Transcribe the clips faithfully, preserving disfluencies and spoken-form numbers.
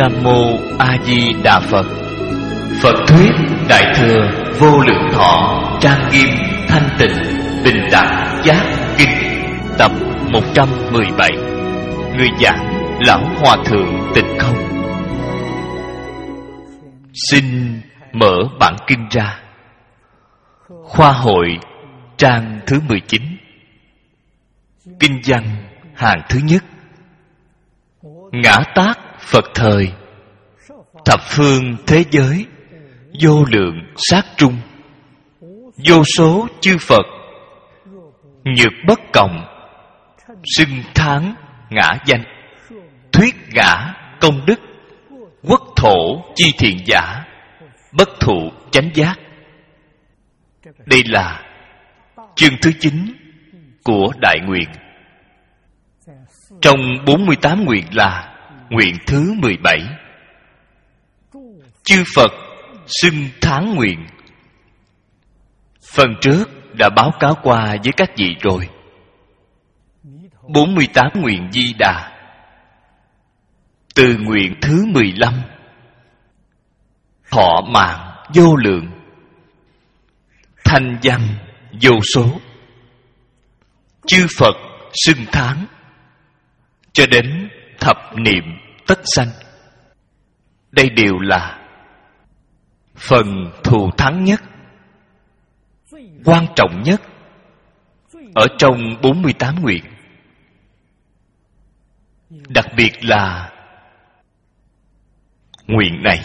Nam Mô A Di Đà Phật. Phật thuyết Đại thừa Vô Lượng Thọ trang nghiêm thanh tịnh bình đẳng giác kinh, tập một trăm mười bảy. Người giảng Lão Hòa Thượng Tịnh Không. Xin mở bản kinh ra. Khoa hội trang thứ mười chín. Kinh văn hàng thứ nhất. Ngã tát Phật thời, thập phương thế giới, vô lượng sát trung, vô số chư Phật, nhược bất cộng, xưng thán ngã danh, thuyết ngã công đức, quốc thổ chi thiện giả, bất thụ chánh giác. Đây là chương thứ chín của Đại Nguyện. Trong bốn mươi tám nguyện là nguyện thứ mười bảy. Chư Phật xưng thán nguyện. Phần trước đã báo cáo qua với các vị rồi. bốn mươi tám nguyện Di Đà. Từ nguyện thứ mười lăm, thọ mạng vô lượng, thanh văn vô số, chư Phật xưng thán, cho đến thập niệm tất sanh. Đây đều là phần thù thắng nhất, quan trọng nhất ở trong bốn mươi tám nguyện. Đặc biệt là nguyện này,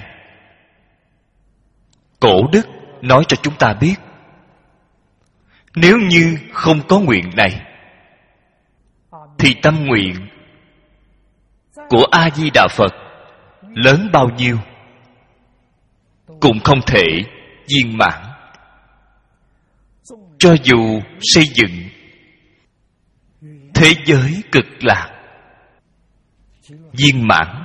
Cổ đức nói cho chúng ta biết, nếu như không có nguyện này thì tâm nguyện của A Di Đà Phật lớn bao nhiêu cũng không thể viên mãn. Cho dù xây dựng thế giới cực lạc viên mãn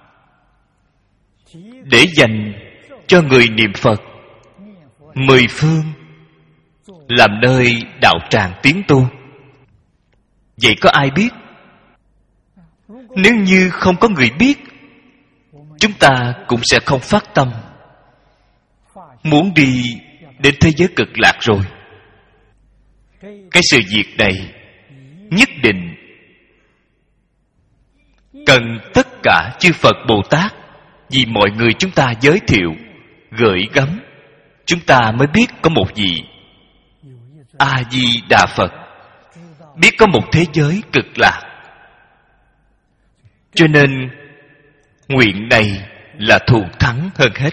để dành cho người niệm Phật mười phương làm nơi đạo tràng tiến tu, vậy có ai biết? Nếu như không có người biết, chúng ta cũng sẽ không phát tâm muốn đi đến thế giới cực lạc rồi. Cái sự việc này nhất định cần tất cả chư Phật Bồ Tát vì mọi người chúng ta giới thiệu, gửi gắm, chúng ta mới biết có một vị A Di Đà Phật, biết có một thế giới cực lạc. Cho nên nguyện này là thù thắng hơn hết.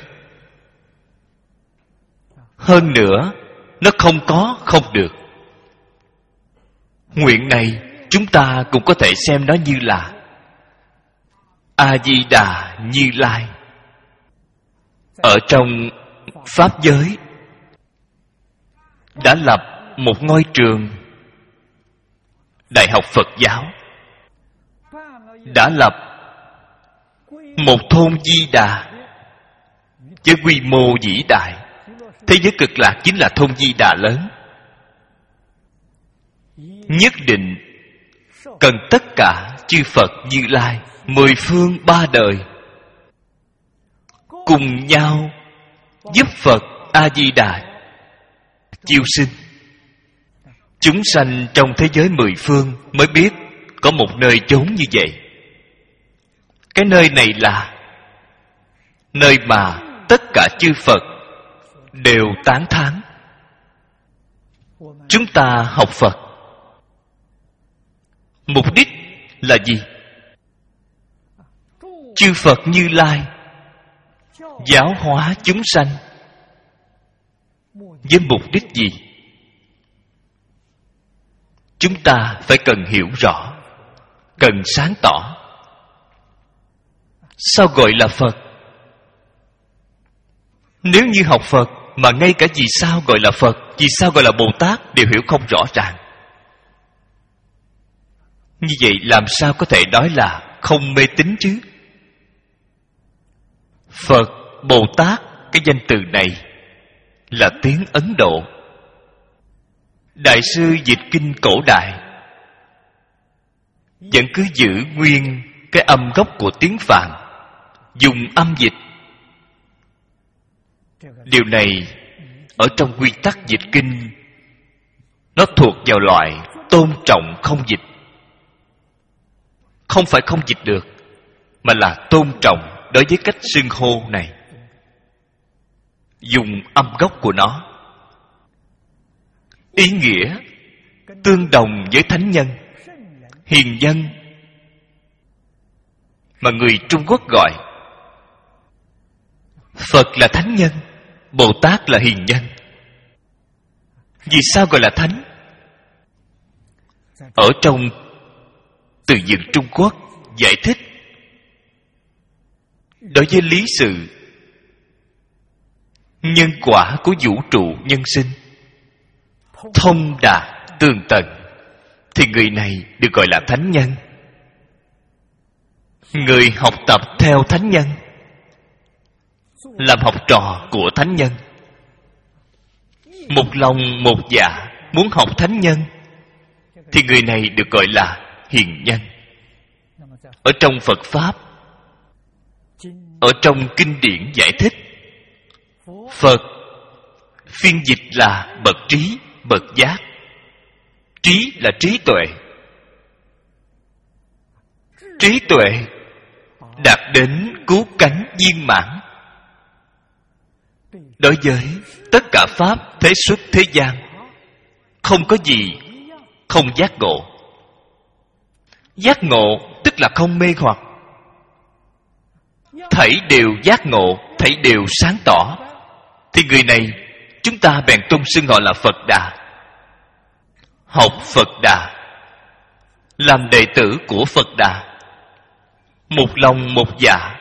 Hơn nữa, nó không có không được. Nguyện này chúng ta cũng có thể xem nó như là A Di Đà Như Lai ở trong pháp giới đã lập một ngôi trường Đại học Phật giáo, đã lập một thôn Di Đà với quy mô vĩ đại. Thế giới cực lạc chính là thôn Di Đà lớn. Nhất định cần tất cả chư Phật Như Lai mười phương ba đời cùng nhau giúp Phật A Di Đà chiêu sinh. Chúng sanh trong thế giới mười phương mới biết có một nơi chốn như vậy. Cái nơi này là nơi mà tất cả chư Phật đều tán thán. Chúng ta học Phật mục đích là gì? Chư Phật Như Lai giáo hóa chúng sanh với mục đích gì? Chúng ta phải cần hiểu rõ, cần sáng tỏ. Sao gọi là Phật? Nếu như học Phật mà ngay cả vì sao gọi là Phật, vì sao gọi là Bồ Tát đều hiểu không rõ ràng, như vậy làm sao có thể nói là không mê tín chứ? Phật, Bồ Tát, cái danh từ này là tiếng Ấn Độ. Đại sư dịch kinh cổ đại vẫn cứ giữ nguyên cái âm gốc của tiếng Phạn, dùng âm dịch. Điều này ở trong quy tắc dịch kinh, nó thuộc vào loại tôn trọng không dịch. Không phải không dịch được, mà là tôn trọng đối với cách xưng hô này, dùng âm gốc của nó. Ý nghĩa tương đồng với thánh nhân, hiền nhân mà người Trung Quốc gọi. Phật là thánh nhân, Bồ Tát là hiền nhân. Vì sao gọi là thánh? Ở trong từ vựng Trung Quốc giải thích, đối với lý sự nhân quả của vũ trụ nhân sinh thông đạt tường tận, thì người này được gọi là thánh nhân. Người học tập theo thánh nhân, làm học trò của thánh nhân, một lòng một dạ muốn học thánh nhân, thì người này được gọi là hiền nhân. Ở trong Phật Pháp, ở trong kinh điển giải thích, Phật phiên dịch là bậc trí, bậc giác. Trí là trí tuệ. Trí tuệ đạt đến cứu cánh viên mãn đối với tất cả pháp thế xuất thế gian. Không có gì không giác ngộ. Giác ngộ tức là không mê hoặc. Thảy đều giác ngộ, thảy đều sáng tỏ, thì người này chúng ta bèn tôn xưng họ là Phật Đà. Học Phật Đà, làm đệ tử của Phật Đà, một lòng một dạ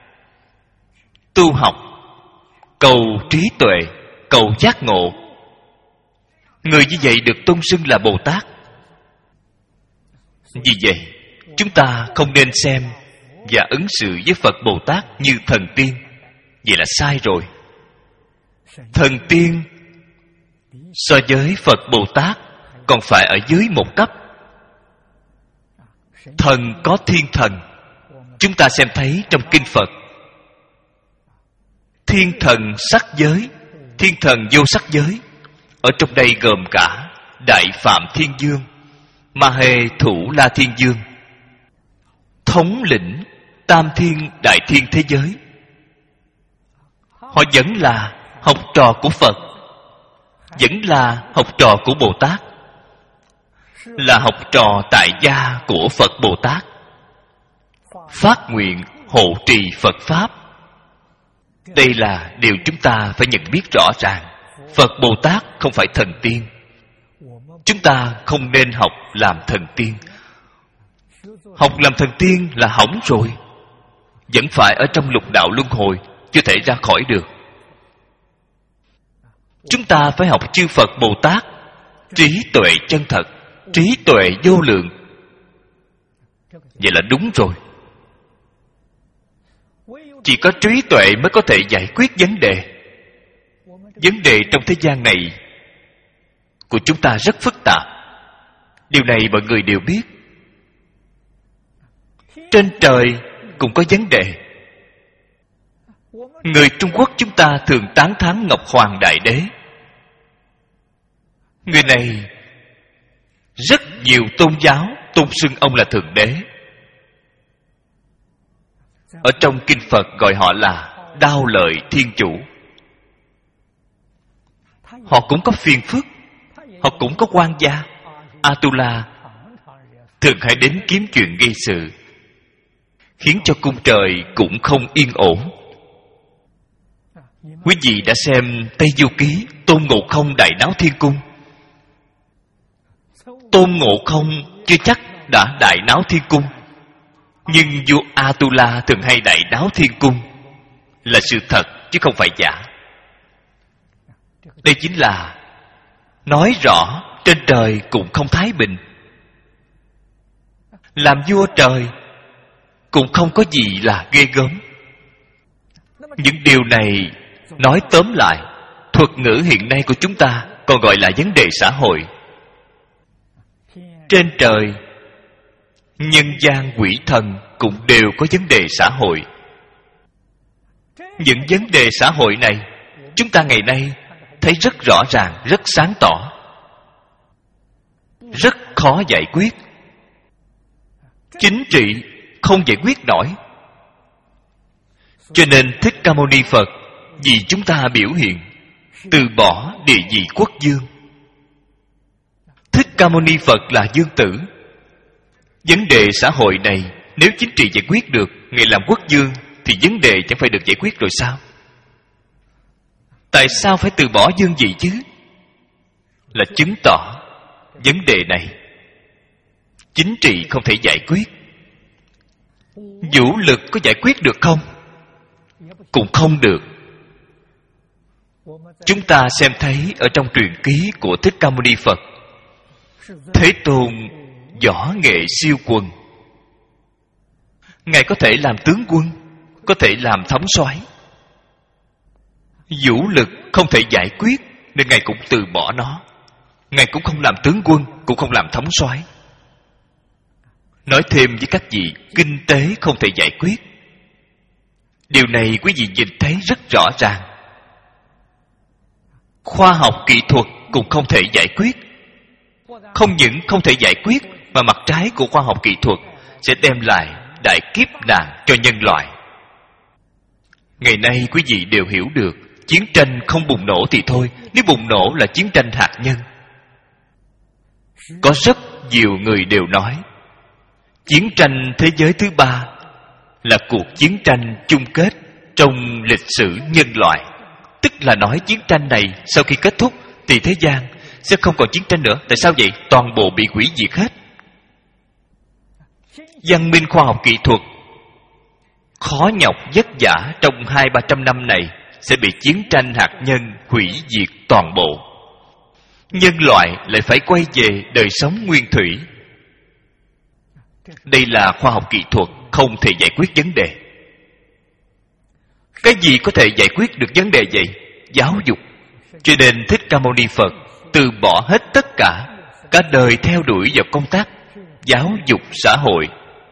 tu học, cầu trí tuệ, cầu giác ngộ. Người như vậy được tôn xưng là Bồ Tát. Vì vậy, chúng ta không nên xem và ứng xử với Phật Bồ Tát như thần tiên. Vậy là sai rồi. Thần tiên so với Phật Bồ Tát còn phải ở dưới một cấp. Thần có thiên thần. Chúng ta xem thấy trong kinh Phật, thiên thần sắc giới, thiên thần vô sắc giới. Ở trong đây gồm cả Đại Phạm Thiên Dương, Ma Hê Thủ La Thiên Dương, thống lĩnh Tam Thiên Đại Thiên thế giới. Họ vẫn là học trò của Phật, vẫn là học trò của Bồ Tát, là học trò tại gia của Phật Bồ Tát, phát nguyện hộ trì Phật Pháp. Đây là điều chúng ta phải nhận biết rõ ràng. Phật Bồ Tát không phải thần tiên. Chúng ta không nên học làm thần tiên. Học làm thần tiên là hỏng rồi, vẫn phải ở trong lục đạo luân hồi, chưa thể ra khỏi được. Chúng ta phải học chư Phật Bồ Tát trí tuệ chân thật, trí tuệ vô lượng. Vậy là đúng rồi. Chỉ có trí tuệ mới có thể giải quyết vấn đề. Vấn đề trong thế gian này của chúng ta rất phức tạp. Điều này mọi người đều biết. Trên trời cũng có vấn đề. Người Trung Quốc chúng ta thường tán thán Ngọc Hoàng Đại Đế. Người này rất nhiều tôn giáo tôn xưng ông là Thượng Đế. Ở trong kinh Phật gọi họ là Đao Lợi Thiên Chủ. Họ cũng có phiền phức, họ cũng có quan gia. Atula thường hay đến kiếm chuyện gây sự, khiến cho cung trời cũng không yên ổn. Quý vị đã xem Tây Du Ký Tôn Ngộ Không đại náo thiên cung. Tôn Ngộ Không chưa chắc đã đại náo thiên cung, nhưng vua Atula thường hay đại náo thiên cung là sự thật chứ không phải giả. Đây chính là nói rõ trên trời cũng không thái bình. Làm vua trời cũng không có gì là ghê gớm. Những điều này nói tóm lại, thuật ngữ hiện nay của chúng ta còn gọi là vấn đề xã hội. Trên trời, nhân gian quỷ thần cũng đều có vấn đề xã hội. Những vấn đề xã hội này chúng ta ngày nay thấy rất rõ ràng, rất sáng tỏ, rất khó giải quyết. Chính trị không giải quyết nổi. Cho nên Thích Ca Mâu Ni Phật vì chúng ta biểu hiện từ bỏ địa vị quốc dương. Thích Ca Mâu Ni Phật là dương tử. Vấn đề xã hội này nếu chính trị giải quyết được, Ngài làm quốc dương, thì vấn đề chẳng phải được giải quyết rồi sao? Tại sao phải từ bỏ dương vị chứ? Là chứng tỏ vấn đề này chính trị không thể giải quyết. Vũ lực có giải quyết được không? Cũng không được. Chúng ta xem thấy ở trong truyền ký của Thích Ca Mâu Ni Phật, Thế Tôn võ nghệ siêu quần. Ngài có thể làm tướng quân, có thể làm thống soái. Vũ lực không thể giải quyết nên Ngài cũng từ bỏ nó. Ngài cũng không làm tướng quân, cũng không làm thống soái. Nói thêm với các vị, kinh tế không thể giải quyết. Điều này quý vị nhìn thấy rất rõ ràng. Khoa học kỹ thuật cũng không thể giải quyết. Không những không thể giải quyết, mà mặt trái của khoa học kỹ thuật sẽ đem lại đại kiếp nạn cho nhân loại. Ngày nay quý vị đều hiểu được, chiến tranh không bùng nổ thì thôi, nếu bùng nổ là chiến tranh hạt nhân. Có rất nhiều người đều nói chiến tranh thế giới thứ ba là cuộc chiến tranh chung kết trong lịch sử nhân loại. Tức là nói chiến tranh này sau khi kết thúc thì thế gian sẽ không còn chiến tranh nữa. Tại sao vậy? Toàn bộ bị hủy diệt hết. Văn minh khoa học kỹ thuật khó nhọc vất vả trong hai ba trăm năm này sẽ bị chiến tranh hạt nhân hủy diệt toàn bộ. Nhân loại lại phải quay về đời sống nguyên thủy. Đây là khoa học kỹ thuật không thể giải quyết vấn đề. Cái gì có thể giải quyết được vấn đề vậy? Giáo dục. Cho nên Thích Ca Mâu Ni Phật từ bỏ hết tất cả, cả đời theo đuổi vào công tác giáo dục xã hội.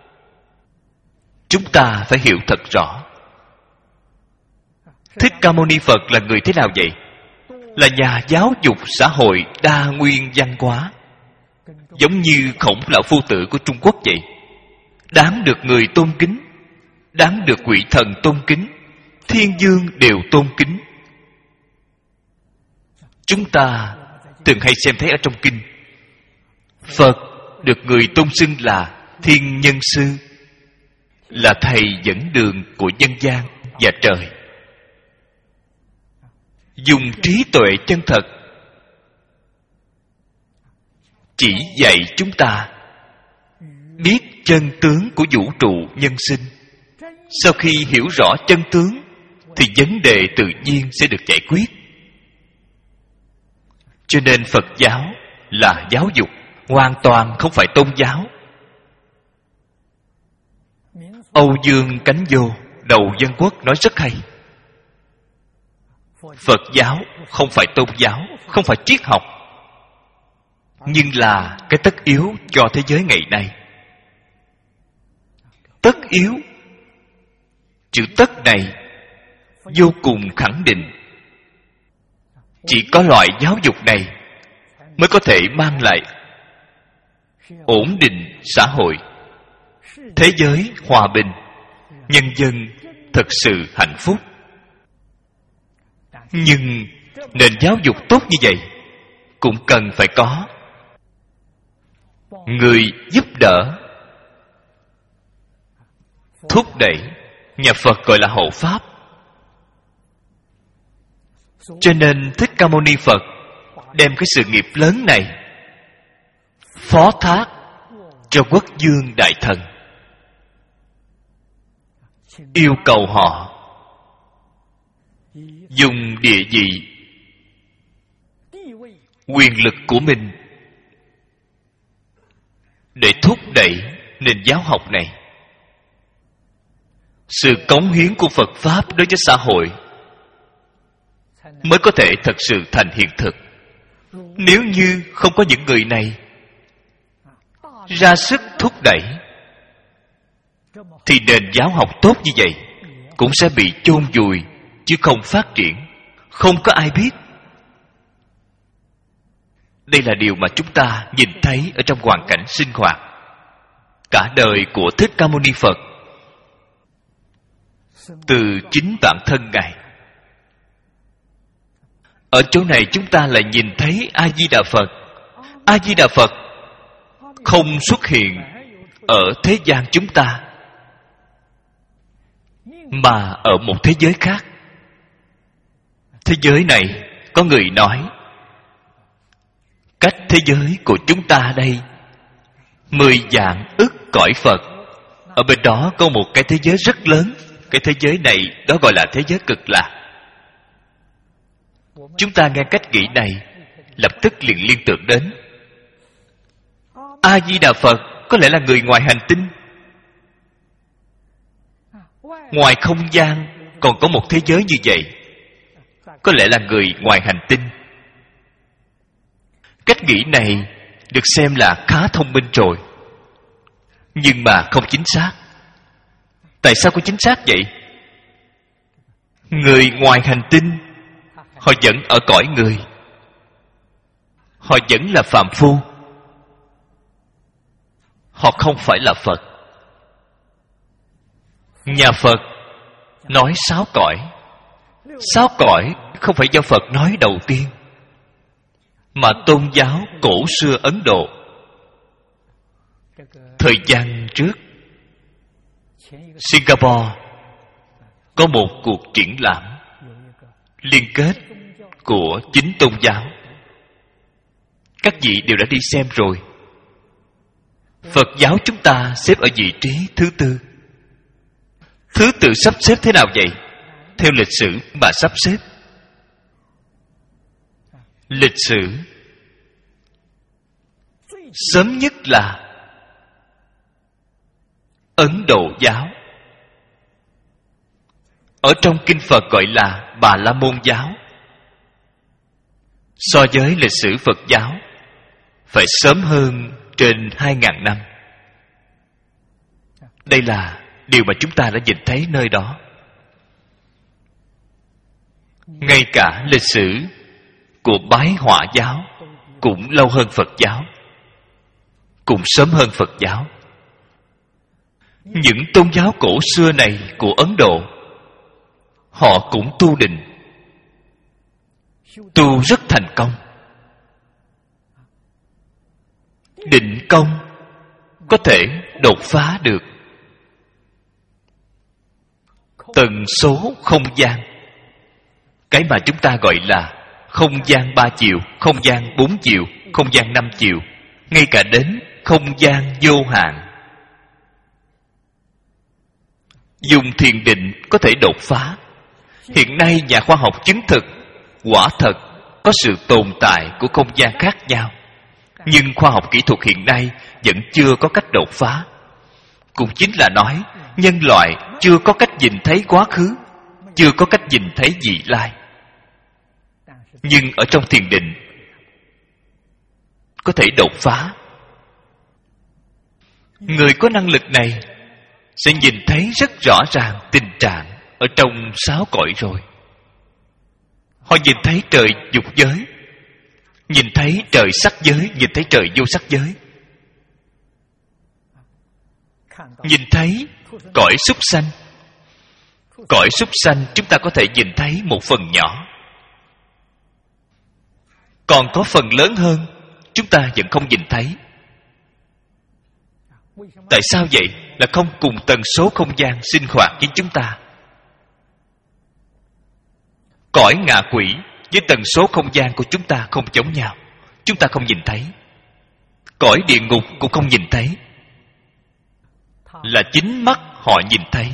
Chúng ta phải hiểu thật rõ, Thích Ca Mâu Ni Phật là người thế nào vậy? Là nhà giáo dục xã hội đa nguyên văn hóa, giống như Khổng Lão Phu Tử của Trung Quốc vậy. Đáng được người tôn kính, đáng được quỷ thần tôn kính, thiên dương đều tôn kính. Chúng ta thường hay xem thấy ở trong kinh, Phật được người tôn xưng là Thiên Nhân Sư, là thầy dẫn đường của nhân gian và trời. Dùng trí tuệ chân thật chỉ dạy chúng ta biết chân tướng của vũ trụ nhân sinh. Sau khi hiểu rõ chân tướng thì vấn đề tự nhiên sẽ được giải quyết. Cho nên Phật giáo là giáo dục, hoàn toàn không phải tôn giáo. Âu Dương Cánh Vô, đầu Dân Quốc nói rất hay. Phật giáo không phải tôn giáo, không phải triết học, nhưng là cái tất yếu cho thế giới ngày nay. Tất yếu, chữ tất này vô cùng khẳng định. Chỉ có loại giáo dục này mới có thể mang lại ổn định xã hội, thế giới hòa bình, nhân dân thực sự hạnh phúc. Nhưng nền giáo dục tốt như vậy cũng cần phải có người giúp đỡ, thúc đẩy. Nhà Phật gọi là hộ pháp. Cho nên Thích Ca Mâu Ni Phật đem cái sự nghiệp lớn này phó thác cho quốc dương đại thần, yêu cầu họ dùng địa vị, quyền lực của mình để thúc đẩy nền giáo học này. Sự cống hiến của Phật Pháp đối với xã hội mới có thể thật sự thành hiện thực. Nếu như không có những người này ra sức thúc đẩy thì nền giáo học tốt như vậy cũng sẽ bị chôn vùi chứ không phát triển. Không có ai biết. Đây là điều mà chúng ta nhìn thấy ở trong hoàn cảnh sinh hoạt cả đời của Thích Ca Mâu Ni Phật. Từ chính bản thân Ngài. Ở chỗ này chúng ta lại nhìn thấy A-di-đà Phật. A-di-đà Phật không xuất hiện ở thế gian chúng ta, mà ở một thế giới khác. Thế giới này có người nói cách thế giới của chúng ta đây mười vạn ức cõi Phật. Ở bên đó có một cái thế giới rất lớn. Cái thế giới này đó gọi là thế giới Cực Lạc. Chúng ta nghe cách nghĩ này lập tức liền liên tưởng đến A-di-đà Phật có lẽ là người ngoài hành tinh. Ngoài không gian còn có một thế giới như vậy, có lẽ là người ngoài hành tinh. Cách nghĩ này được xem là khá thông minh rồi, nhưng mà không chính xác. Tại sao không chính xác vậy? Người ngoài hành tinh họ vẫn ở cõi người, họ vẫn là phàm phu, họ không phải là Phật. Nhà Phật nói sáu cõi. Sáu cõi không phải do Phật nói đầu tiên, mà tôn giáo cổ xưa Ấn Độ thời gian trước, Singapore có một cuộc triển lãm liên kết của chính tôn giáo. Các vị đều đã đi xem rồi. Phật giáo chúng ta xếp ở vị trí thứ tư. Thứ tự sắp xếp thế nào vậy? Theo lịch sử mà sắp xếp. Lịch sử sớm nhất là Ấn Độ giáo. Ở trong kinh Phật gọi là Bà La Môn giáo. So với lịch sử Phật giáo phải sớm hơn trên hai ngàn năm. Đây là điều mà chúng ta đã nhìn thấy nơi đó. Ngay cả lịch sử của Bái Họa giáo cũng lâu hơn Phật giáo, cũng sớm hơn Phật giáo. Những tôn giáo cổ xưa này của Ấn Độ, họ cũng tu định, tu rất thành công. Định công có thể đột phá được tần số không gian, cái mà chúng ta gọi là không gian ba chiều, không gian bốn chiều, không gian năm chiều, ngay cả đến không gian vô hạn. Dùng thiền định có thể đột phá. Hiện nay nhà khoa học chứng thực quả thật có sự tồn tại của không gian khác nhau, nhưng khoa học kỹ thuật hiện nay vẫn chưa có cách đột phá. Cũng chính là nói nhân loại chưa có cách nhìn thấy quá khứ, chưa có cách nhìn thấy vị lai. Nhưng ở trong thiền định có thể đột phá. Người có năng lực này sẽ nhìn thấy rất rõ ràng tình trạng ở trong sáu cõi rồi. Họ nhìn thấy trời dục giới, nhìn thấy trời sắc giới, nhìn thấy trời vô sắc giới, nhìn thấy cõi súc sanh. Cõi súc sanh chúng ta có thể nhìn thấy một phần nhỏ, còn có phần lớn hơn chúng ta vẫn không nhìn thấy. Tại sao vậy? Là không cùng tần số không gian sinh hoạt với chúng ta. Cõi ngạ quỷ với tần số không gian của chúng ta không giống nhau, chúng ta không nhìn thấy. Cõi địa ngục cũng không nhìn thấy, là chính mắt họ nhìn thấy.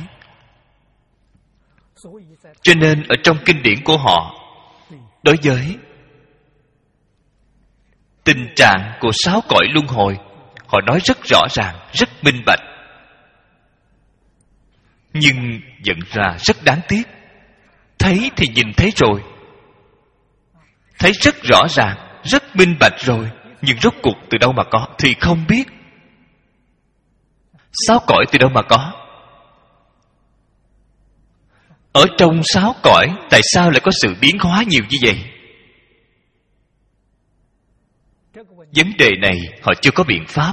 Cho nên ở trong kinh điển của họ, đối với tình trạng của sáu cõi luân hồi, họ nói rất rõ ràng, rất minh bạch. Nhưng nhận ra rất đáng tiếc. Thấy thì nhìn thấy rồi, thấy rất rõ ràng, rất minh bạch rồi, nhưng rốt cuộc từ đâu mà có thì không biết. Sáu cõi từ đâu mà có? Ở trong sáu cõi, tại sao lại có sự biến hóa nhiều như vậy? Vấn đề này họ chưa có biện pháp.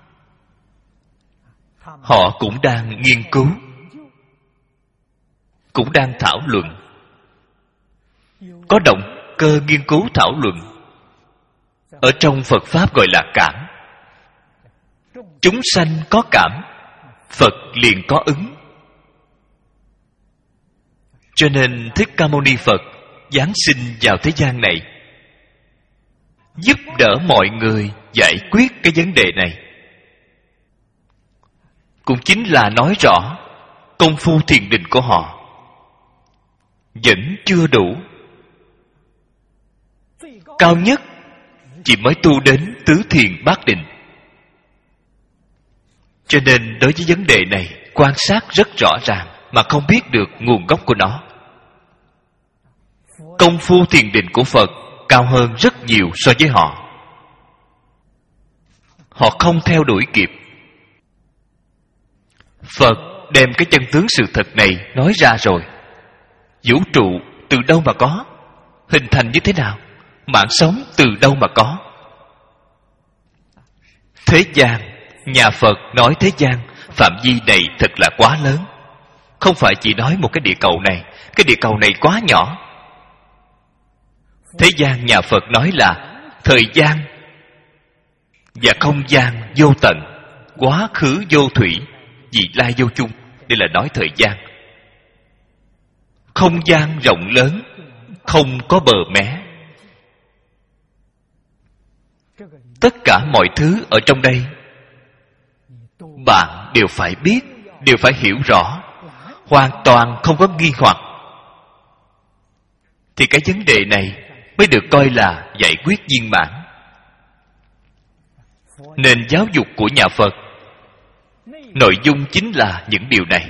Họ cũng đang nghiên cứu, cũng đang thảo luận. Có động cơ nghiên cứu thảo luận. Ở trong Phật Pháp gọi là cảm. Chúng sanh có cảm, Phật liền có ứng. Cho nên Thích Ca Mâu Ni Phật giáng sinh vào thế gian này, giúp đỡ mọi người giải quyết cái vấn đề này. Cũng chính là nói rõ công phu thiền định của họ vẫn chưa đủ. Cao nhất chỉ mới tu đến tứ thiền bát định. Cho nên đối với vấn đề này quan sát rất rõ ràng mà không biết được nguồn gốc của nó. Công phu thiền định của Phật cao hơn rất nhiều so với họ. Họ không theo đuổi kịp. Phật đem cái chân tướng sự thật này nói ra rồi. Vũ trụ từ đâu mà có? Hình thành như thế nào? Mạng sống từ đâu mà có? Thế gian, nhà Phật nói thế gian, phạm vi này thật là quá lớn. Không phải chỉ nói một cái địa cầu này, cái địa cầu này quá nhỏ. Thế gian nhà Phật nói là thời gian và không gian vô tận, quá khứ vô thủy, vị lai vô chung. Đây là nói thời gian. Không gian rộng lớn, không có bờ mé. Tất cả mọi thứ ở trong đây bạn đều phải biết, đều phải hiểu rõ, hoàn toàn không có nghi hoặc, thì cái vấn đề này mới được coi là giải quyết viên mãn. Nền giáo dục của nhà Phật nội dung chính là những điều này.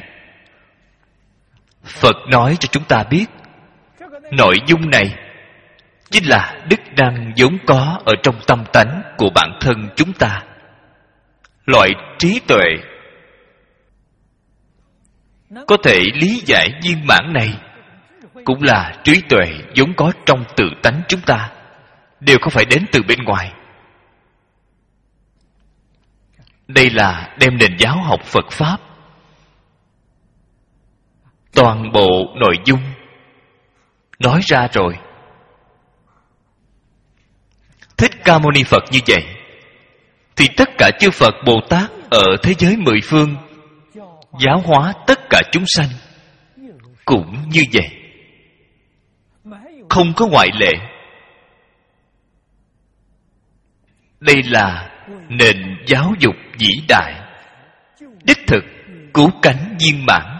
Phật nói cho chúng ta biết, nội dung này chính là đức năng vốn có ở trong tâm tánh của bản thân chúng ta. Loại trí tuệ có thể lý giải viên mãn này cũng là trí tuệ vốn có trong tự tánh chúng ta, đều không phải đến từ bên ngoài. Đây là đem nền giáo học Phật Pháp, toàn bộ nội dung nói ra rồi. Thích Ca Mâu Ni Phật như vậy, thì tất cả chư Phật Bồ Tát ở thế giới mười phương giáo hóa tất cả chúng sanh cũng như vậy, không có ngoại lệ. Đây là nền giáo dục vĩ đại, đích thực cứu cánh viên mãn.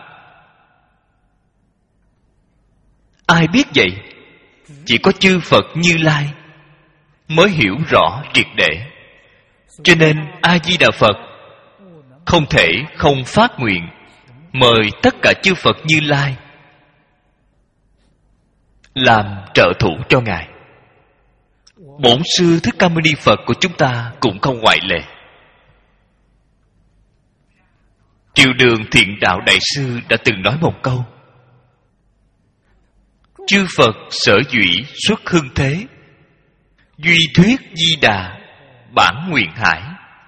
Ai biết vậy? Chỉ có chư Phật Như Lai mới hiểu rõ triệt để. Cho nên A Di Đà Phật không thể không phát nguyện mời tất cả chư Phật Như Lai làm trợ thủ cho Ngài. Bổn sư Thích Ca Mâu Ni Phật của chúng ta cũng không ngoại lệ. Triều Đường Thiện Đạo Đại Sư đã từng nói một câu: chư Phật sở dụy xuất hưng thế, duy thuyết Di Đà bản nguyện hải.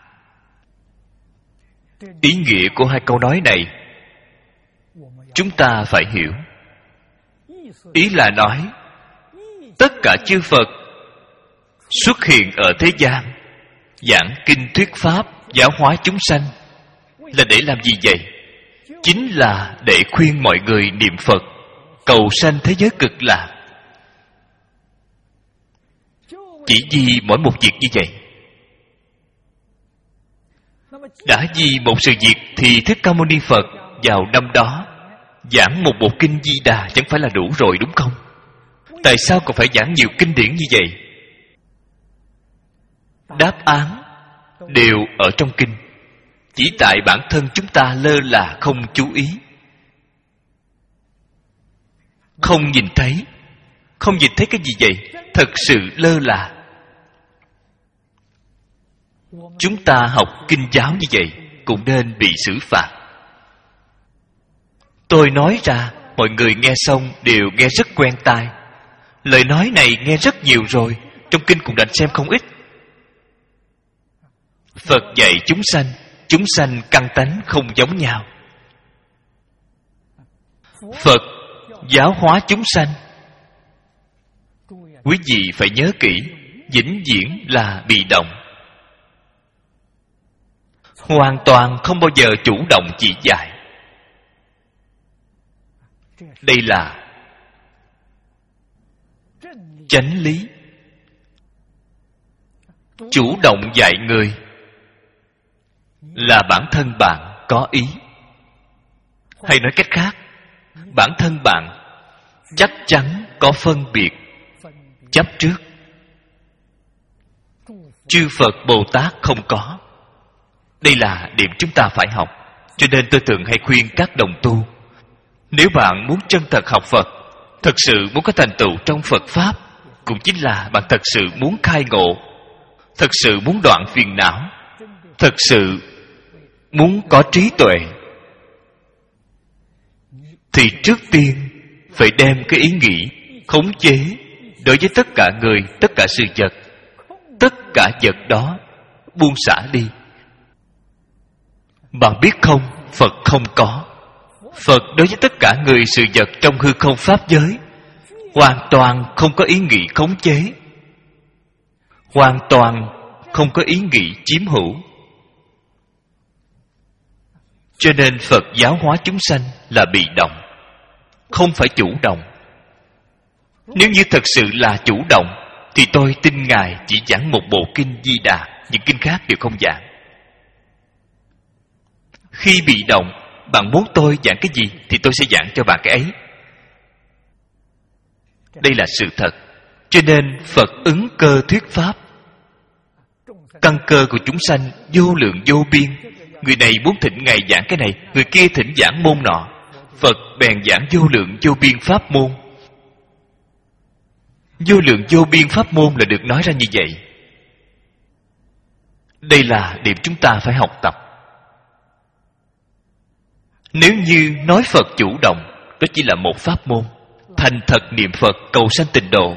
Ý nghĩa của hai câu nói này chúng ta phải hiểu. Ý là nói tất cả chư Phật xuất hiện ở thế gian, giảng kinh thuyết pháp, giáo hóa chúng sanh là để làm gì vậy? Chính là để khuyên mọi người niệm Phật, cầu sanh thế giới cực lạc. Chỉ vì mỗi một việc như vậy. Đã vì một sự việc thì Thích Ca Mâu Ni Phật vào năm đó giảng một bộ kinh Di Đà chẳng phải là đủ rồi, đúng không? Tại sao còn phải giảng nhiều kinh điển như vậy? Đáp án đều ở trong kinh, chỉ tại bản thân chúng ta lơ là không chú ý, không nhìn thấy. Không nhìn thấy cái gì vậy? Thật sự lơ là. Chúng ta học kinh giáo như vậy cũng nên bị xử phạt. Tôi nói ra mọi người nghe xong đều nghe rất quen tai. Lời nói này nghe rất nhiều rồi, trong kinh cũng đã xem không ít. Phật dạy chúng sanh, chúng sanh căn tánh không giống nhau. Phật giáo hóa chúng sanh, quý vị phải nhớ kỹ, vĩnh viễn là bị động, hoàn toàn không bao giờ chủ động chỉ dạy. Đây là chánh lý. Chủ động dạy người là bản thân bạn có ý. Hay nói cách khác, bản thân bạn chắc chắn có phân biệt chấp trước. Chư Phật Bồ Tát không có. Đây là điểm chúng ta phải học. Cho nên tôi thường hay khuyên các đồng tu, nếu bạn muốn chân thật học Phật, thật sự muốn có thành tựu trong Phật Pháp, cũng chính là bạn thật sự muốn khai ngộ, thật sự muốn đoạn phiền não, thật sự muốn có trí tuệ, thì trước tiên phải đem cái ý nghĩ khống chế đối với tất cả người, tất cả sự vật, tất cả vật đó buông xả đi. Bạn biết không, Phật không có. Phật đối với tất cả người sự vật trong hư không pháp giới hoàn toàn không có ý nghĩ khống chế, hoàn toàn không có ý nghĩ chiếm hữu. Cho nên Phật giáo hóa chúng sanh là bị động, không phải chủ động. Nếu như thật sự là chủ động thì tôi tin Ngài chỉ giảng một bộ kinh Di Đà, những kinh khác đều không giảng. Khi bị động, bạn muốn tôi giảng cái gì thì tôi sẽ giảng cho bạn cái ấy. Đây là sự thật. Cho nên Phật ứng cơ thuyết pháp. Căn cơ của chúng sanh vô lượng vô biên. Người này muốn thỉnh Ngài giảng cái này, người kia thỉnh giảng môn nọ. Phật bèn giảng vô lượng vô biên pháp môn. Vô lượng vô biên pháp môn là được nói ra như vậy. Đây là điểm chúng ta phải học tập. Nếu như nói Phật chủ động, đó chỉ là một pháp môn, thành thật niệm Phật cầu sanh tịnh độ.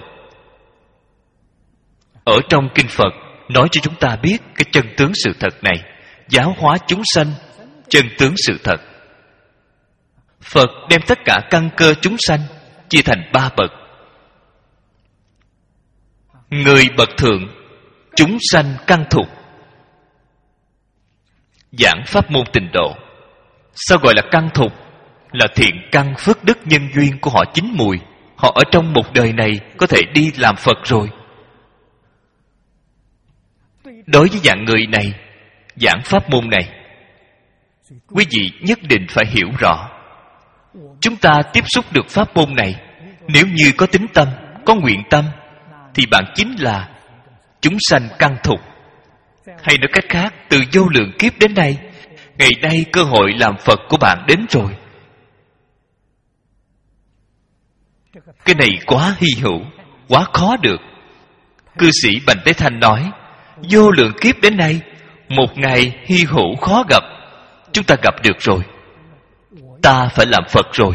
Ở trong kinh Phật nói cho chúng ta biết cái chân tướng sự thật này, giáo hóa chúng sanh, chân tướng sự thật. Phật đem tất cả căn cơ chúng sanh chia thành ba bậc. Người bậc thượng, chúng sanh căn thục, giảng pháp môn tịnh độ. Sao gọi là căn thục? Là thiện căn phước đức nhân duyên của họ chín mùi. Họ ở trong một đời này có thể đi làm Phật rồi. Đối với dạng người này, giảng pháp môn này, quý vị nhất định phải hiểu rõ. Chúng ta tiếp xúc được pháp môn này, nếu như có tín tâm, có nguyện tâm, thì bạn chính là chúng sanh căn thục. Hay nói cách khác, từ vô lượng kiếp đến nay, ngày nay cơ hội làm Phật của bạn đến rồi. Cái này quá hy hữu, quá khó được. Cư sĩ Bành Tế Thanh nói, vô lượng kiếp đến nay, một ngày hy hữu khó gặp, chúng ta gặp được rồi. Ta phải làm Phật rồi.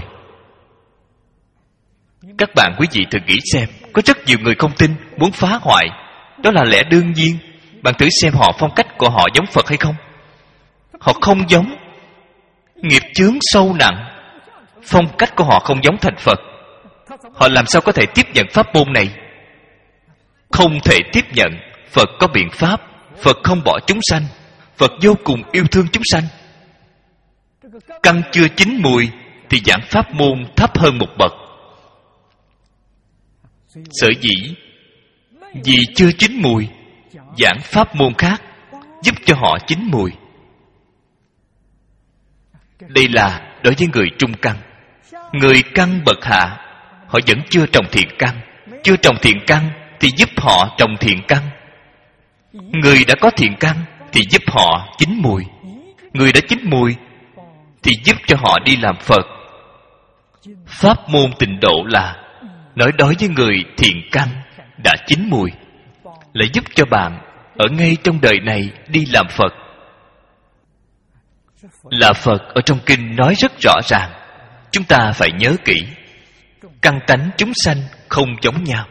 Các bạn quý vị thử nghĩ xem, có rất nhiều người không tin, muốn phá hoại. Đó là lẽ đương nhiên. Bạn thử xem họ, phong cách của họ giống Phật hay không? Họ không giống. Nghiệp chướng sâu nặng, phong cách của họ không giống thành Phật. Họ làm sao có thể tiếp nhận pháp môn này? Không thể tiếp nhận. Phật có biện pháp. Phật không bỏ chúng sanh. Phật vô cùng yêu thương chúng sanh. Căn chưa chín mùi thì giảng pháp môn thấp hơn một bậc. Sở dĩ vì chưa chín mùi, giảng pháp môn khác giúp cho họ chín mùi. Đây là đối với người trung căn. Người căn bậc hạ, họ vẫn chưa trồng thiện căn. Chưa trồng thiện căn thì giúp họ trồng thiện căn. Người đã có thiện căn thì giúp họ chín mùi. Người đã chín mùi thì giúp cho họ đi làm Phật. Pháp môn tịnh độ là nói đối với người thiện căn đã chín mùi, lại giúp cho bạn ở ngay trong đời này đi làm Phật. Là Phật ở trong kinh nói rất rõ ràng, chúng ta phải nhớ kỹ, căn tánh chúng sanh không giống nhau,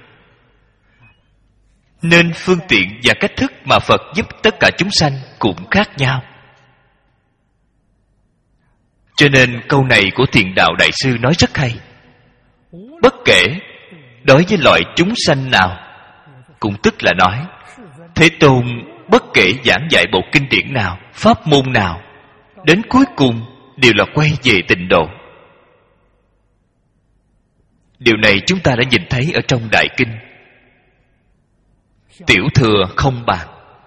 nên phương tiện và cách thức mà Phật giúp tất cả chúng sanh cũng khác nhau. Cho nên câu này của Thiền Đạo Đại Sư nói rất hay. Bất kể đối với loại chúng sanh nào, cũng tức là nói Thế Tôn bất kể giảng dạy bộ kinh điển nào, pháp môn nào, đến cuối cùng đều là quay về tịnh độ. Điều này chúng ta đã nhìn thấy ở trong Đại Kinh. Tiểu thừa không bàn.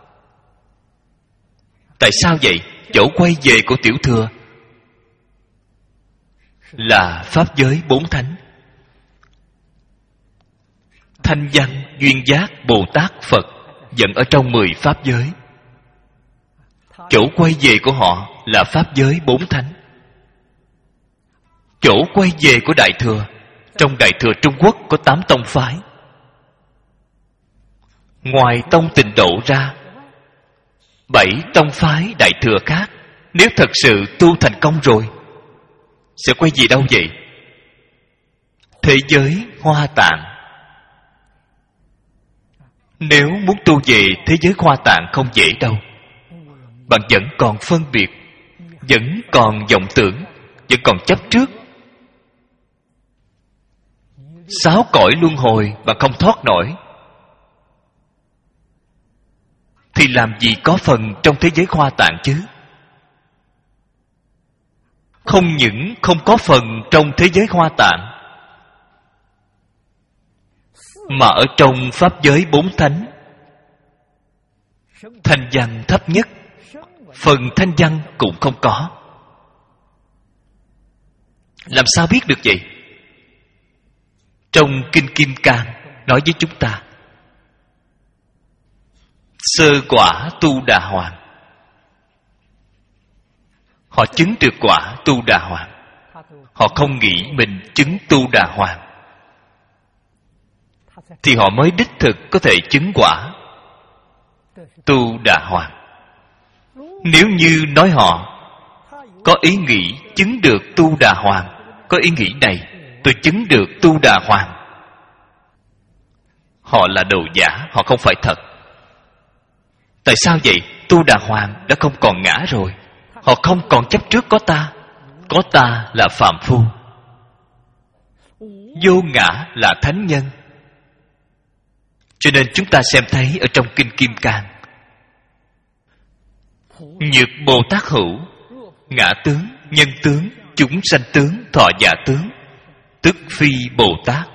Tại sao vậy? Chỗ quay về của tiểu thừa là pháp giới bốn thánh: Thanh Văn, Duyên Giác, Bồ Tát, Phật vẫn ở trong mười pháp giới. Chỗ quay về của họ là pháp giới bốn thánh. Chỗ quay về của Đại Thừa, trong Đại Thừa Trung Quốc có tám tông phái. Ngoài tông Tịnh Độ ra, bảy tông phái Đại Thừa khác, nếu thật sự tu thành công rồi, sẽ quay về đâu vậy? Thế giới Hoa Tạng. Nếu muốn tu về thế giới Hoa Tạng không dễ đâu. Bạn vẫn còn phân biệt, vẫn còn vọng tưởng, vẫn còn chấp trước. Sáu cõi luân hồi bạn không thoát nổi, thì làm gì có phần trong thế giới Hoa Tạng chứ? Không những không có phần trong thế giới Hoa Tạng, mà ở trong pháp giới bốn thánh, thanh văn thấp nhất, phần thanh văn cũng không có. Làm sao biết được vậy? Trong Kinh Kim Cang nói với chúng ta, sơ quả tu đà hoàng. Họ chứng được quả tu đà hoàng. Họ không nghĩ mình chứng tu đà hoàng, thì họ mới đích thực có thể chứng quả tu đà hoàng. Nếu như nói họ có ý nghĩ chứng được tu đà hoàng, có ý nghĩ này, tôi chứng được tu đà hoàng, họ là đồ giả, họ không phải thật. Tại sao vậy? Tu đà hoàng đã không còn ngã rồi. Họ không còn chấp trước có ta. Có ta là phàm phu, vô ngã là thánh nhân. Cho nên chúng ta xem thấy ở trong Kinh Kim Cang, nhược Bồ Tát hữu, ngã tướng, nhân tướng, chúng sanh tướng, thọ giả tướng, tức phi Bồ Tát.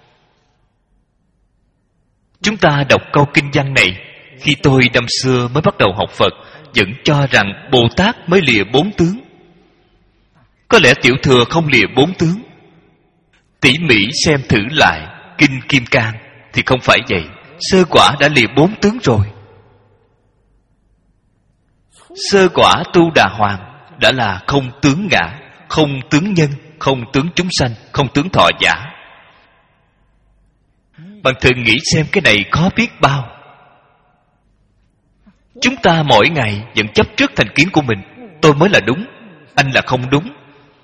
Chúng ta đọc câu kinh văn này, khi tôi năm xưa mới bắt đầu học Phật, vẫn cho rằng Bồ Tát mới lìa bốn tướng. Có lẽ tiểu thừa không lìa bốn tướng. Tỉ mỉ xem thử lại Kinh Kim Cang thì không phải vậy. Sơ quả đã lìa bốn tướng rồi. Sơ quả tu đà hoàng đã là không tướng ngã, không tướng nhân, không tướng chúng sanh, không tướng thọ giả. Bạn thử nghĩ xem cái này khó biết bao. Chúng ta mỗi ngày vẫn chấp trước thành kiến của mình. Tôi mới là đúng, anh là không đúng.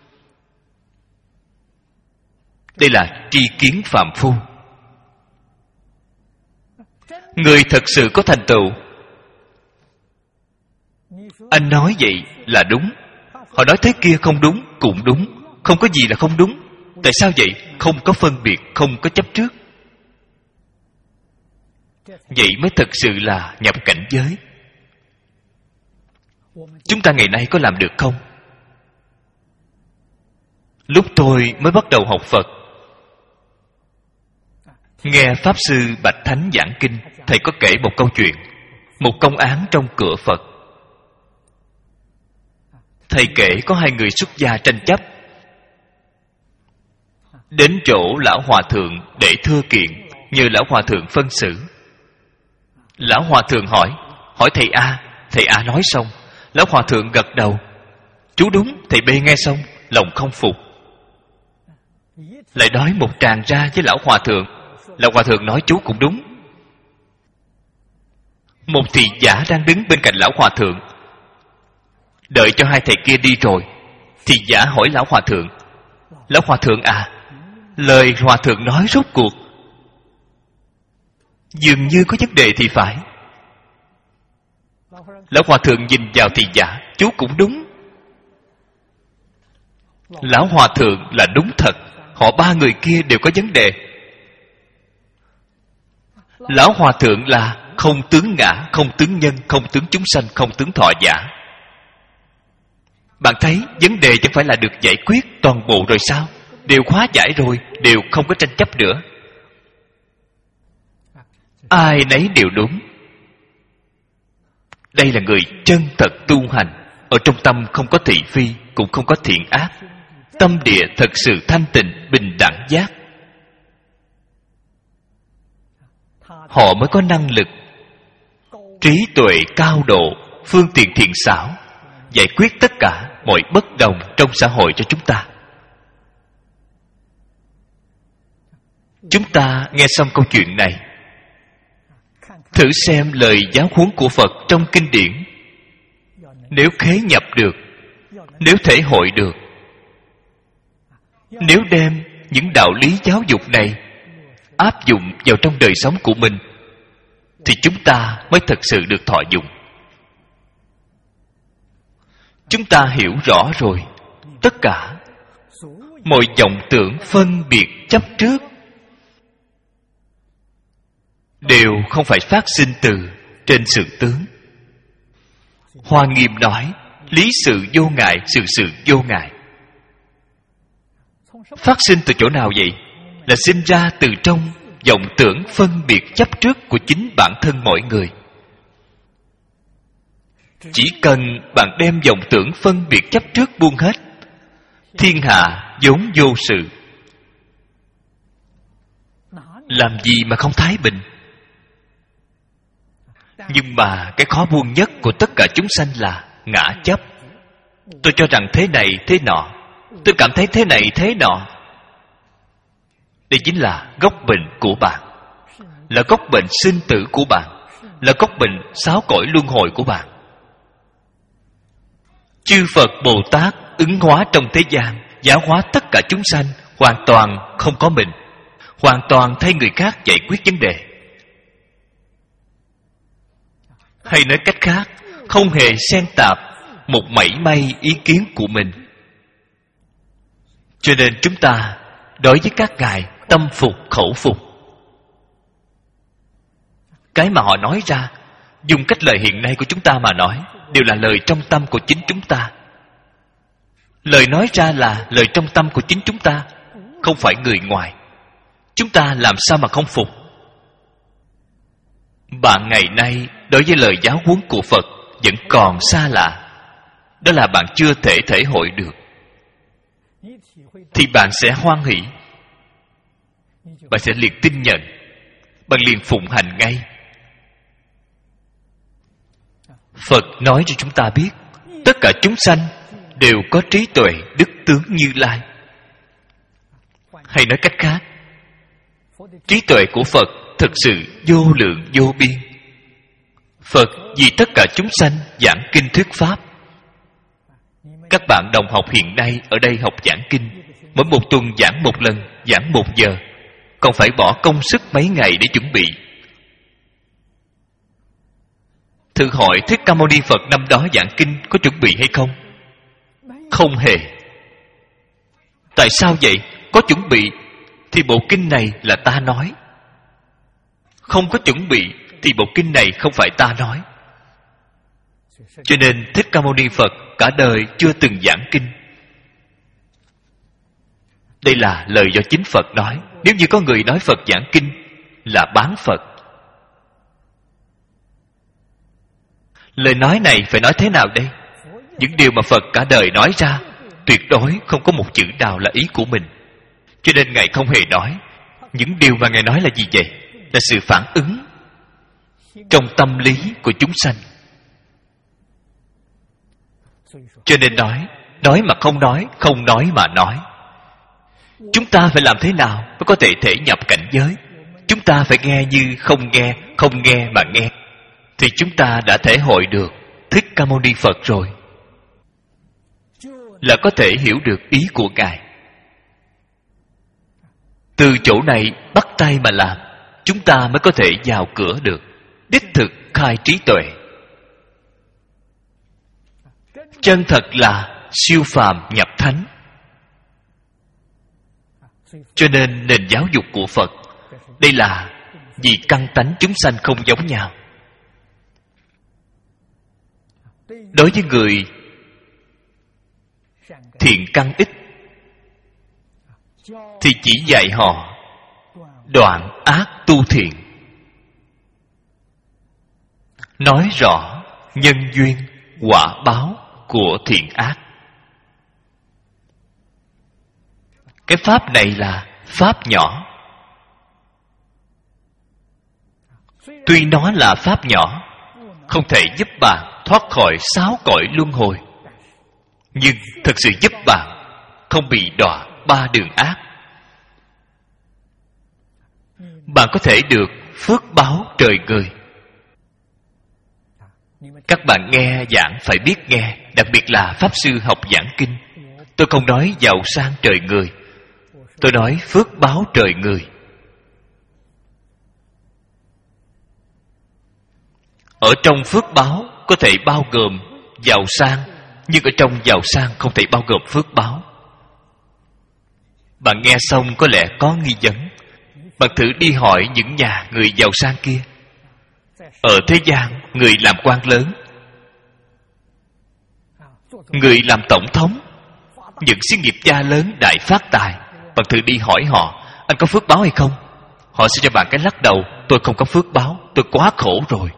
Đây là tri kiến phàm phu. Người thật sự có thành tựu, anh nói vậy là đúng, họ nói thế kia không đúng cũng đúng, không có gì là không đúng. Tại sao vậy? Không có phân biệt, không có chấp trước. Vậy mới thật sự là nhập cảnh giới. Chúng ta ngày nay có làm được không? Lúc tôi mới bắt đầu học Phật, nghe Pháp Sư Bạch Thánh giảng kinh, thầy có kể một câu chuyện, một công án trong cửa Phật. Thầy kể có hai người xuất gia tranh chấp, đến chỗ Lão Hòa Thượng để thưa kiện, nhờ Lão Hòa Thượng phân xử. Lão Hòa Thượng hỏi, hỏi thầy A. Thầy A nói xong, Lão Hòa Thượng gật đầu, chú đúng. Thầy B nghe xong, lòng không phục, lại nói một tràng ra với Lão Hòa Thượng. Lão Hòa Thượng nói chú cũng đúng. Một thị giả đang đứng bên cạnh Lão Hòa Thượng, đợi cho hai thầy kia đi rồi, thị giả hỏi Lão Hòa Thượng, Lão Hòa Thượng à, lời Hòa Thượng nói rốt cuộc dường như có vấn đề thì phải. Lão Hòa Thượng nhìn vào thì dạ, chú cũng đúng. Lão Hòa Thượng là đúng thật, họ ba người kia đều có vấn đề. Lão Hòa Thượng là không tướng ngã, không tướng nhân, không tướng chúng sanh, không tướng thọ giả. Bạn thấy vấn đề chẳng phải là được giải quyết toàn bộ rồi sao? Đều hóa giải rồi, đều không có tranh chấp nữa. Ai nấy đều đúng. Đây là người chân thật tu hành. Ở trong tâm không có thị phi, cũng không có thiện ác. Tâm địa thật sự thanh tịnh, bình đẳng giác. Họ mới có năng lực, trí tuệ cao độ, phương tiện thiện xảo, giải quyết tất cả mọi bất đồng trong xã hội cho chúng ta. Chúng ta nghe xong câu chuyện này, thử xem lời giáo huấn của Phật trong kinh điển. Nếu khế nhập được, nếu thể hội được, nếu đem những đạo lý giáo dục này áp dụng vào trong đời sống của mình, thì chúng ta mới thật sự được thọ dụng. Chúng ta hiểu rõ rồi, tất cả mọi vọng tưởng phân biệt chấp trước đều không phải phát sinh từ trên sự tướng. Hoa Nghiêm nói lý sự vô ngại, sự sự vô ngại. Phát sinh từ chỗ nào vậy? Là sinh ra từ trong vọng tưởng phân biệt chấp trước của chính bản thân mọi người. Chỉ cần bạn đem vọng tưởng phân biệt chấp trước buông hết, thiên hạ vốn vô sự. Làm gì mà không thái bình? Nhưng mà cái khó buông nhất của tất cả chúng sanh là ngã chấp. Tôi cho rằng thế này thế nọ, tôi cảm thấy thế này thế nọ. Đây chính là gốc bệnh của bạn, là gốc bệnh sinh tử của bạn, là gốc bệnh sáu cõi luân hồi của bạn. Chư Phật Bồ Tát ứng hóa trong thế gian, giáo hóa tất cả chúng sanh, hoàn toàn không có mình, hoàn toàn thay người khác giải quyết vấn đề. Hay nói cách khác, không hề xen tạp một mảy may ý kiến của mình. Cho nên chúng ta đối với các ngài tâm phục khẩu phục. Cái mà họ nói ra, dùng cách lời hiện nay của chúng ta mà nói, đều là lời trong tâm của chính chúng ta. Lời nói ra là lời trong tâm của chính chúng ta, không phải người ngoài. Chúng ta làm sao mà không phục? Bạn ngày nay đối với lời giáo huấn của Phật vẫn còn xa lạ. Đó là bạn chưa thể thể hội được. Thì bạn sẽ hoan hỷ, bạn sẽ liền tin nhận, bạn liền phụng hành ngay. Phật nói cho chúng ta biết, tất cả chúng sanh đều có trí tuệ đức tướng Như Lai. Hay nói cách khác, trí tuệ của Phật thực sự vô lượng vô biên. Phật vì tất cả chúng sanh giảng kinh thuyết pháp. Các bạn đồng học hiện nay ở đây học giảng kinh, mỗi một tuần giảng một lần, giảng một giờ, còn phải bỏ công sức mấy ngày để chuẩn bị. Thử hỏi Thích Ca Mâu Ni Phật năm đó giảng kinh có chuẩn bị hay không? Không hề. Tại sao vậy? Có chuẩn bị thì bộ kinh này là ta nói, không có chuẩn bị thì bộ kinh này không phải ta nói. Cho nên Thích Ca Mâu Ni Phật cả đời chưa từng giảng kinh. Đây là lời do chính Phật nói. Nếu như có người nói Phật giảng kinh là bán Phật. Lời nói này phải nói thế nào đây? Những điều mà Phật cả đời nói ra, tuyệt đối không có một chữ nào là ý của mình. Cho nên Ngài không hề nói. Những điều mà Ngài nói là gì vậy? Là sự phản ứng trong tâm lý của chúng sanh. Cho nên nói, nói mà không nói, không nói mà nói. Chúng ta phải làm thế nào mới có thể thể nhập cảnh giới? Chúng ta phải nghe như không nghe, không nghe mà nghe, thì chúng ta đã thể hội được Thích Ca Mâu Ni Phật rồi, là có thể hiểu được ý của Ngài. Từ chỗ này bắt tay mà làm, chúng ta mới có thể vào cửa được, đích thực khai trí tuệ. Chân thật là siêu phàm nhập thánh. Cho nên nền giáo dục của Phật, đây là vì căn tánh chúng sanh không giống nhau. Đối với người thiện căn ít thì chỉ dạy họ đoạn ác tu thiện, nói rõ nhân duyên quả báo của thiện ác. Cái pháp này là pháp nhỏ. Tuy nó là pháp nhỏ, không thể giúp bạn thoát khỏi sáu cõi luân hồi, nhưng thật sự giúp bạn không bị đọa ba đường ác. Bạn có thể được phước báo trời người. Các bạn nghe giảng phải biết nghe, đặc biệt là Pháp Sư học giảng kinh. Tôi không nói giàu sang trời người, tôi nói phước báo trời người. Ở trong phước báo có thể bao gồm giàu sang, nhưng ở trong giàu sang không thể bao gồm phước báo. Bạn nghe xong có lẽ có nghi vấn. Bạn thử đi hỏi những nhà người giàu sang kia. Ở thế gian, người làm quan lớn, người làm tổng thống, những xí nghiệp gia lớn đại phát tài, bạn thử đi hỏi họ, anh có phước báo hay không? Họ sẽ cho bạn cái lắc đầu, tôi không có phước báo, tôi quá khổ rồi.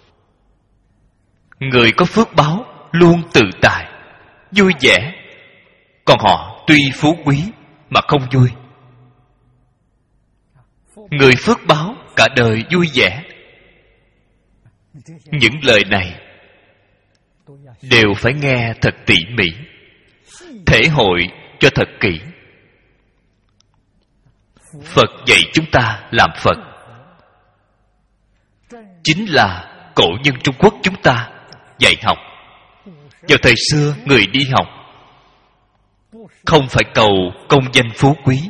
Người có phước báo luôn tự tại, vui vẻ, còn họ tuy phú quý mà không vui. Người phước báo cả đời vui vẻ. Những lời này đều phải nghe thật tỉ mỉ, thể hội cho thật kỹ. Phật dạy chúng ta làm Phật, chính là cổ nhân Trung Quốc chúng ta dạy học. Vào thời xưa, người đi học không phải cầu công danh phú quý.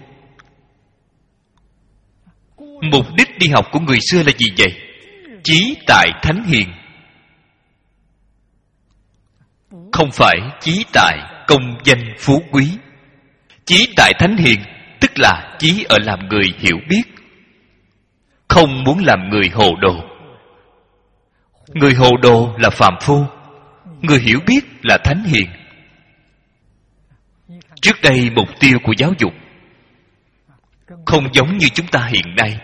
Mục đích đi học của người xưa là gì vậy? Chí tại thánh hiền. Không phải chí tại công danh phú quý. Chí tại thánh hiền tức là chí ở làm người hiểu biết, không muốn làm người hồ đồ. Người hồ đồ là phàm phu, người hiểu biết là thánh hiền. Trước đây mục tiêu của giáo dục không giống như chúng ta hiện nay.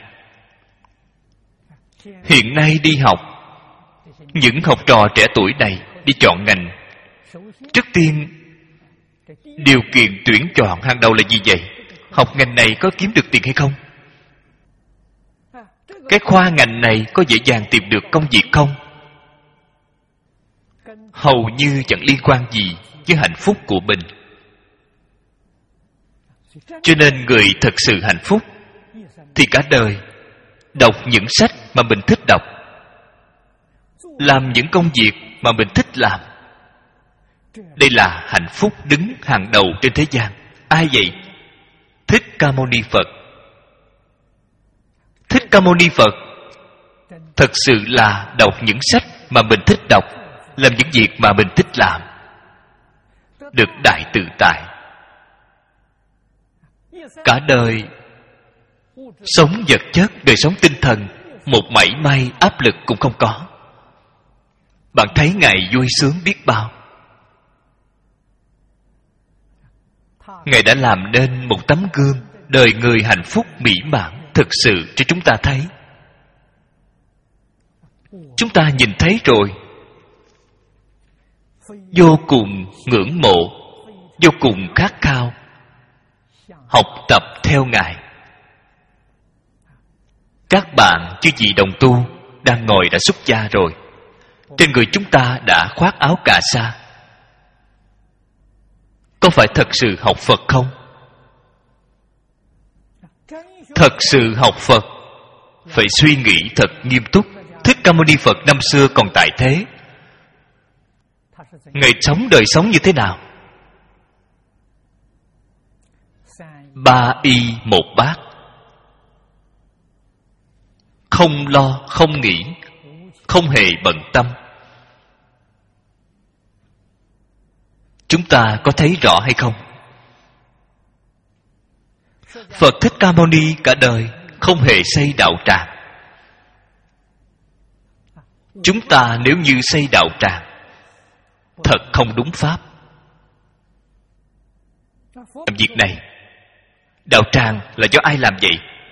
Hiện nay đi học, những học trò trẻ tuổi này đi chọn ngành, trước tiên điều kiện tuyển chọn hàng đầu là gì vậy? Học ngành này có kiếm được tiền hay không? Cái khoa ngành này có dễ dàng tìm được công việc không? Hầu như chẳng liên quan gì với hạnh phúc của mình. Cho nên người thật sự hạnh phúc thì cả đời đọc những sách mà mình thích đọc, làm những công việc mà mình thích làm. Đây là hạnh phúc đứng hàng đầu trên thế gian. Ai vậy? Thích Ca Mâu Ni Phật. Thích Ca Mâu Ni Phật thật sự là đọc những sách mà mình thích đọc, làm những việc mà mình thích làm, được đại tự tại. Cả đời sống vật chất, đời sống tinh thần, một mảy may áp lực cũng không có. Bạn thấy Ngài vui sướng biết bao. Ngài đã làm nên một tấm gương đời người hạnh phúc mỹ mãn thực sự cho chúng ta thấy. Chúng ta nhìn thấy rồi, vô cùng ngưỡng mộ, vô cùng khát khao học tập theo Ngài. Các bạn chư vị đồng tu đang ngồi đã xuất gia rồi, trên người chúng ta đã khoác áo cà sa. Có phải thật sự học Phật không? Thật sự học Phật phải suy nghĩ thật nghiêm túc. Thích Ca Mâu Ni Phật năm xưa còn tại thế, Ngài sống đời sống như thế nào? Ba y một bát, không lo, không nghĩ, không hề bận tâm. Chúng ta có thấy rõ hay không? Phật Thích Ca Mâu Ni cả đời không hề xây đạo tràng. Chúng ta nếu như xây đạo tràng, thật không đúng pháp. Làm việc này, đạo tràng là do ai làm vậy?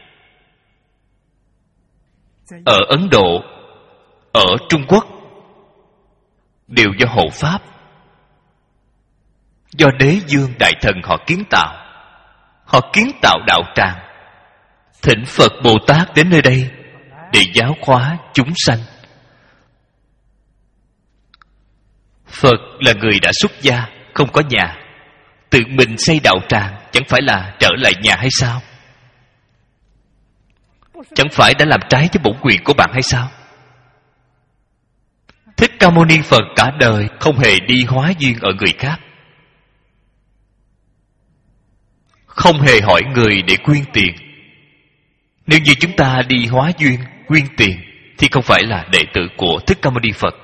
Ở Ấn Độ, ở Trung Quốc, đều do hộ pháp, do Đế Dương Đại Thần họ kiến tạo. Họ kiến tạo đạo tràng, thỉnh Phật Bồ Tát đến nơi đây để giáo hóa chúng sanh. Phật là người đã xuất gia, không có nhà, tự mình xây đạo tràng, chẳng phải là trở lại nhà hay sao? Chẳng phải đã làm trái với bổn quyền của bạn hay sao? Thích Ca Mâu Ni Phật cả đời không hề đi hóa duyên ở người khác, không hề hỏi người để quyên tiền. Nếu như chúng ta đi hóa duyên, quyên tiền, thì không phải là đệ tử của Thích Ca Mâu Ni Phật.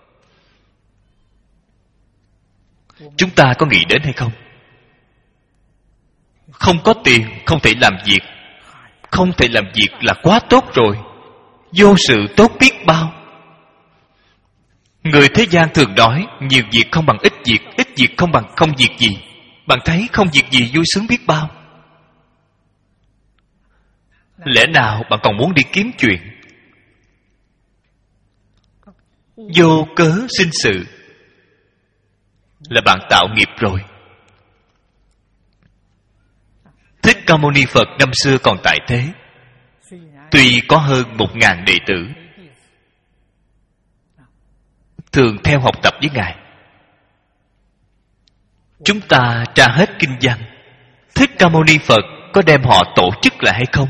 Chúng ta có nghĩ đến hay không? Không có tiền, không thể làm việc. Không thể làm việc là quá tốt rồi. Vô sự tốt biết bao. Người thế gian thường nói nhiều việc không bằng ít việc, ít việc không bằng không việc gì. Bạn thấy không việc gì vui sướng biết bao. Lẽ nào bạn còn muốn đi kiếm chuyện? Vô cớ sinh sự là bạn tạo nghiệp rồi. Thích Ca Mâu Ni Phật năm xưa còn tại thế, tuy có hơn một ngàn đệ tử, thường theo học tập với Ngài. Chúng ta tra hết kinh văn, Thích Ca Mâu Ni Phật có đem họ tổ chức lại hay không?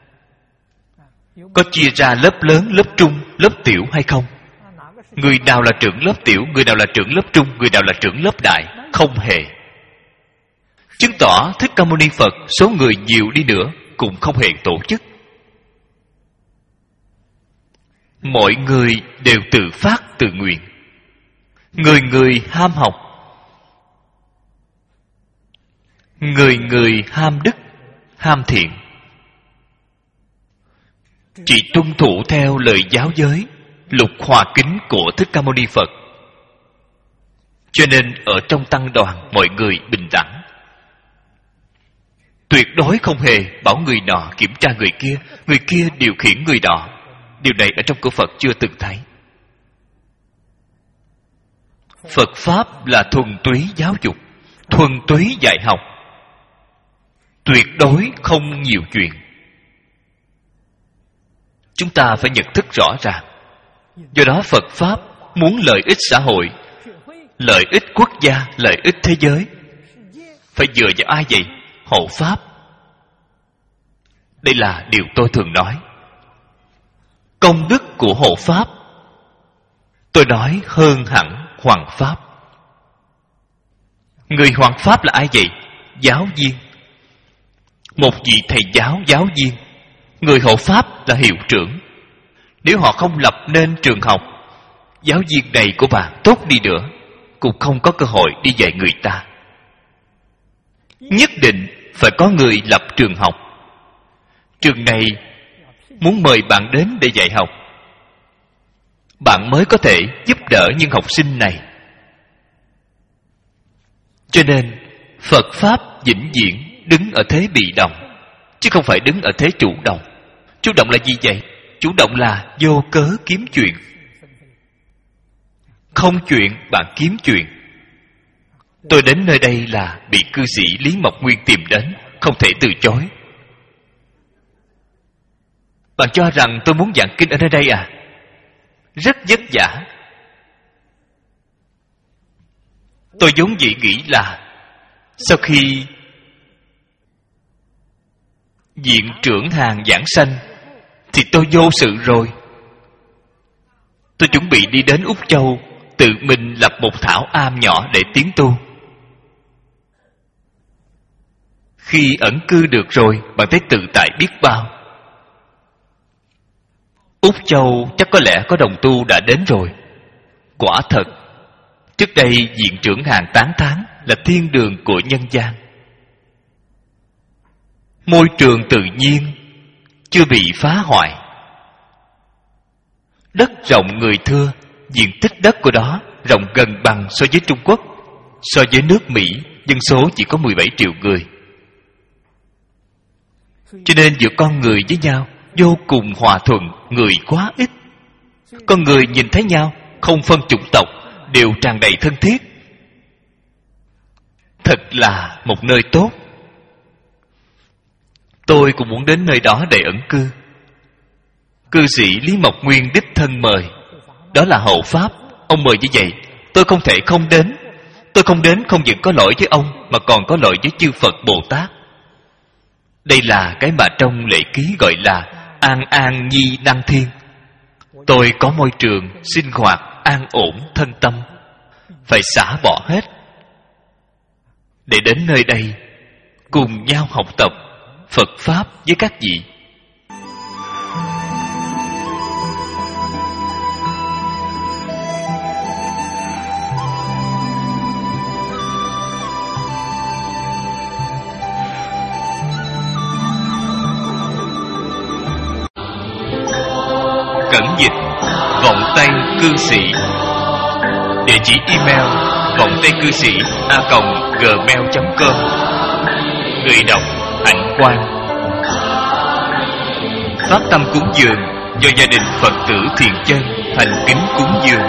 Có chia ra lớp lớn, lớp trung, lớp tiểu hay không? Người nào là trưởng lớp tiểu, người nào là trưởng lớp trung, người nào là trưởng lớp đại? Không hề. Chứng tỏ Thích Ca Mâu Ni Phật số người nhiều đi nữa cũng không hề tổ chức. Mọi người đều tự phát tự nguyện, người người ham học, người người ham đức, ham thiện, chỉ tuân thủ theo lời giáo giới lục hòa kính của Thích Ca Mâu Ni Phật. Cho nên ở trong tăng đoàn mọi người bình đẳng, tuyệt đối không hề bảo người nọ kiểm tra người kia, người kia điều khiển người nọ. Điều này ở trong của Phật chưa từng thấy. Phật Pháp là thuần túy giáo dục, thuần túy dạy học, tuyệt đối không nhiều chuyện. Chúng ta phải nhận thức rõ ràng. Do đó Phật Pháp muốn lợi ích xã hội, lợi ích quốc gia, lợi ích thế giới, phải dựa vào ai vậy? Hộ Pháp. Đây là điều tôi thường nói. Công đức của hộ Pháp, tôi nói hơn hẳn Hoàng Pháp. Người Hoàng Pháp là ai vậy? Giáo viên. Một vị thầy giáo, giáo viên. Người hộ Pháp là hiệu trưởng. Nếu họ không lập nên trường học, giáo viên này của bạn tốt đi nữa cũng không có cơ hội đi dạy người ta. Nhất định phải có người lập trường học. Trường này muốn mời bạn đến để dạy học, bạn mới có thể giúp đỡ những học sinh này. Cho nên Phật Pháp vĩnh viễn đứng ở thế bị động, chứ không phải đứng ở thế chủ động. Chủ động là gì vậy? Chủ động là vô cớ kiếm chuyện. Không chuyện bạn kiếm chuyện. Tôi đến nơi đây là bị cư sĩ Lý Mộc Nguyên tìm đến, không thể từ chối. Bạn cho rằng tôi muốn giảng kinh ở nơi đây à? Rất vất vả. Tôi vốn dĩ nghĩ là sau khi viện trưởng hàng giảng sanh thì tôi vô sự rồi. Tôi chuẩn bị đi đến Úc Châu, tự mình lập một thảo am nhỏ để tiến tu. Khi ẩn cư được rồi, bạn thấy tự tại biết bao. Úc Châu chắc có lẽ có đồng tu đã đến rồi. Quả thật, trước đây viện trưởng Hàn tán thán là thiên đường của nhân gian. Môi trường tự nhiên chưa bị phá hoại. Đất rộng người thưa, diện tích đất của đó rộng gần bằng so với Trung Quốc. So với nước Mỹ, dân số chỉ có mười bảy triệu người. Cho nên giữa con người với nhau vô cùng hòa thuận, người quá ít. Con người nhìn thấy nhau không phân chủng tộc, đều tràn đầy thân thiết. Thật là một nơi tốt. Tôi cũng muốn đến nơi đó để ẩn cư. Cư sĩ Lý Mộc Nguyên đích thân mời. Đó là hậu pháp. Ông mời như vậy, tôi không thể không đến. Tôi không đến không những có lỗi với ông, mà còn có lỗi với chư Phật Bồ Tát. Đây là cái mà trong lễ ký gọi là an an nhi đăng thiên. Tôi có môi trường sinh hoạt an ổn thân tâm, phải xả bỏ hết để đến nơi đây cùng nhau học tập Phật Pháp với các vị. Cẩn dịch vọng tay cư sĩ. Địa chỉ email vọng tay cư sĩ a còng gmail chấm com. Người đọc Hạnh Quang. Pháp tâm cúng dường do gia đình Phật tử Thiền Chân thành kính cúng dường.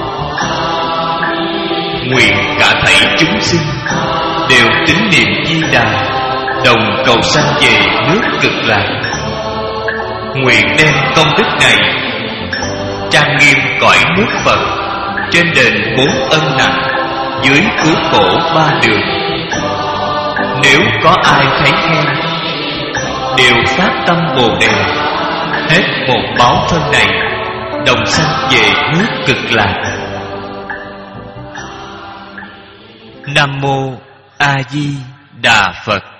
Nguyện cả thảy chúng sinh đều tín niệm Di Đà, đồng cầu sanh về nước Cực Lạc. Nguyện đem công đức này trang nghiêm cõi nước Phật, trên đền bốn ân nặng, dưới cứu khổ ba đường. Nếu có ai thấy khen, đều phát tâm Bồ Đề, hết một báo thân này, đồng sanh về nước Cực Lạc. Nam mô A Di Đà Phật.